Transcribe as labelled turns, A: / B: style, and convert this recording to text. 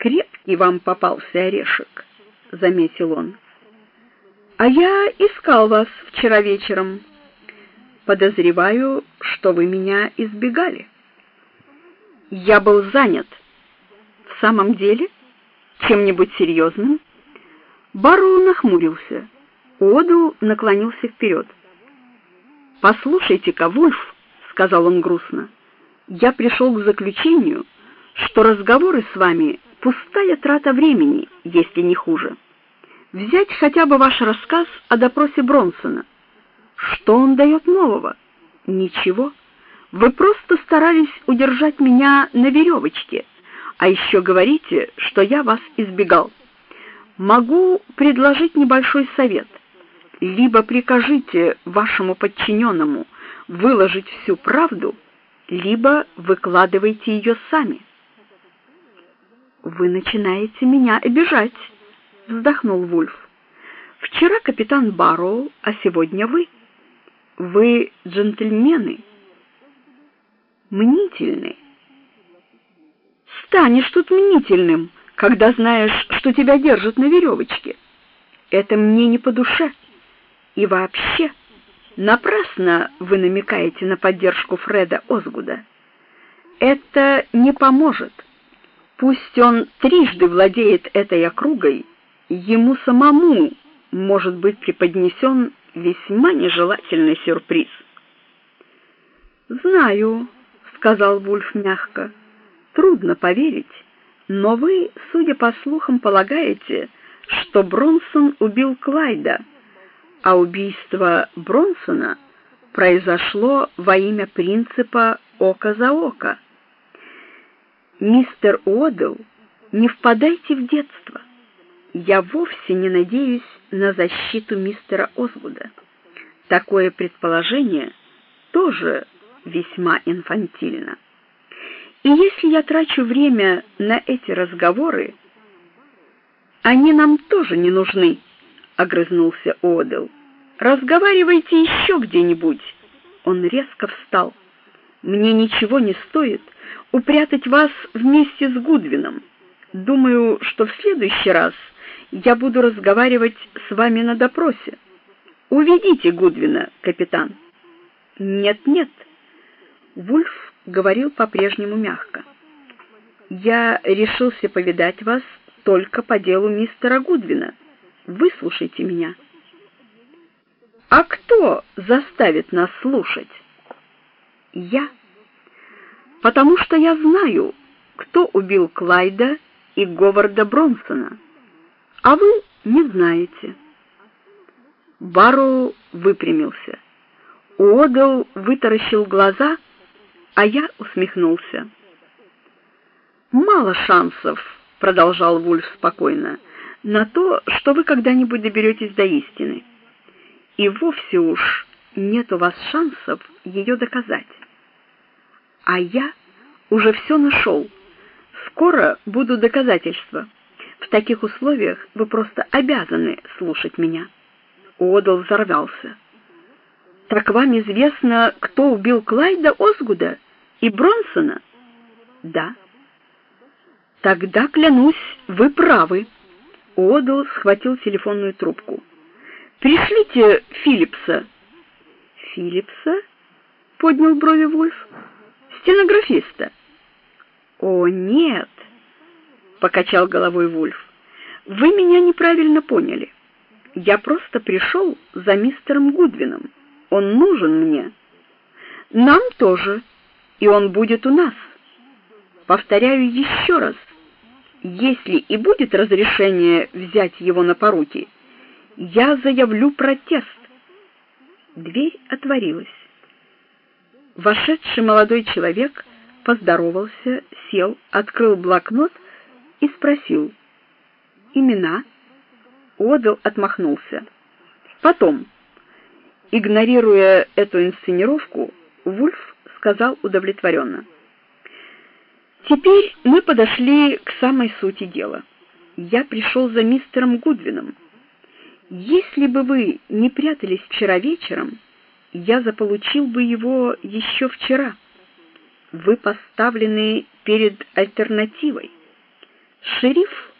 A: «Крепкий вам попался орешек», — заметил он. «А я искал вас вчера вечером. Подозреваю, что вы меня избегали». «Я был занят». «В самом деле? Чем-нибудь серьезным?» Барроу нахмурился. Уодл наклонился вперед. «Послушайте-ка, Вульф», — сказал он грустно, — «я пришел к заключению, что разговоры с вами — пустая трата времени, если не хуже. Взять хотя бы ваш рассказ о допросе Бронсона. Что он дает нового? Ничего. Вы просто старались удержать меня на веревочке, а еще говорите, что я вас избегал. Могу предложить небольшой совет. Либо прикажите вашему подчиненному выложить всю правду, либо выкладывайте ее сами». «Вы начинаете меня обижать», — вздохнул Вульф. «Вчера капитан Барроу, а сегодня вы. Вы джентльмены. Мнительны. Станешь тут мнительным, когда знаешь, что тебя держат на веревочке. Это мне не по душе. И вообще, напрасно вы намекаете на поддержку Фреда Озгуда. Это не поможет. Пусть он трижды владеет этой округой, ему самому может быть преподнесен весьма нежелательный сюрприз». «Знаю», — сказал Вульф мягко, — «трудно поверить, но вы, судя по слухам, полагаете, что Бронсон убил Клайда, а убийство Бронсона произошло во имя принципа «око за око». Мистер Уодл, не впадайте в детство. Я вовсе не надеюсь на защиту мистера Озгуда. Такое предположение тоже весьма инфантильно. И если я трачу время на эти разговоры, они нам тоже не нужны, — огрызнулся Уодл. «Разговаривайте еще где-нибудь». Он резко встал. «Мне ничего не стоит упрятать вас вместе с Гудвином. Думаю, что в следующий раз я буду разговаривать с вами на допросе. Уведите Гудвина, капитан». «Нет-нет», — Вульф говорил по-прежнему мягко. «Я решился повидать вас только по делу мистера Гудвина. Выслушайте меня». «А кто заставит нас слушать?» «Я. Потому что я знаю, кто убил Клайда и Говарда Бронсона, а вы не знаете». Барроу выпрямился. Уодл вытаращил глаза, а я усмехнулся. «Мало шансов, — продолжал Вульф спокойно, — на то, что вы когда-нибудь доберетесь до истины. И вовсе уж нет у вас шансов ее доказать. А я уже все нашел. Скоро будут доказательства. В таких условиях вы просто обязаны слушать меня». Уодл взорвался. «Так вам известно, кто убил Клайда Озгуда и Бронсона?» «Да». «Тогда, клянусь, вы правы». Уодл схватил телефонную трубку. «Пришлите Филлипса». «Филлипса?» — поднял брови Вульф. «Стенографиста». «О, нет», — покачал головой Вульф. «Вы меня неправильно поняли. Я просто пришел за мистером Гудвином. Он нужен мне. Нам тоже, и он будет у нас. Повторяю еще раз, если и будет разрешение взять его на поруки, я заявлю протест». Дверь отворилась. Вошедший молодой человек поздоровался, сел, открыл блокнот и спросил: «Имена?» Уодл отмахнулся. «Потом». Игнорируя эту инсценировку, Вульф сказал удовлетворенно: «Теперь мы подошли к самой сути дела. Я пришел за мистером Гудвином. Если бы вы не прятались вчера вечером, я заполучил бы его еще вчера. Вы поставлены перед альтернативой. Шериф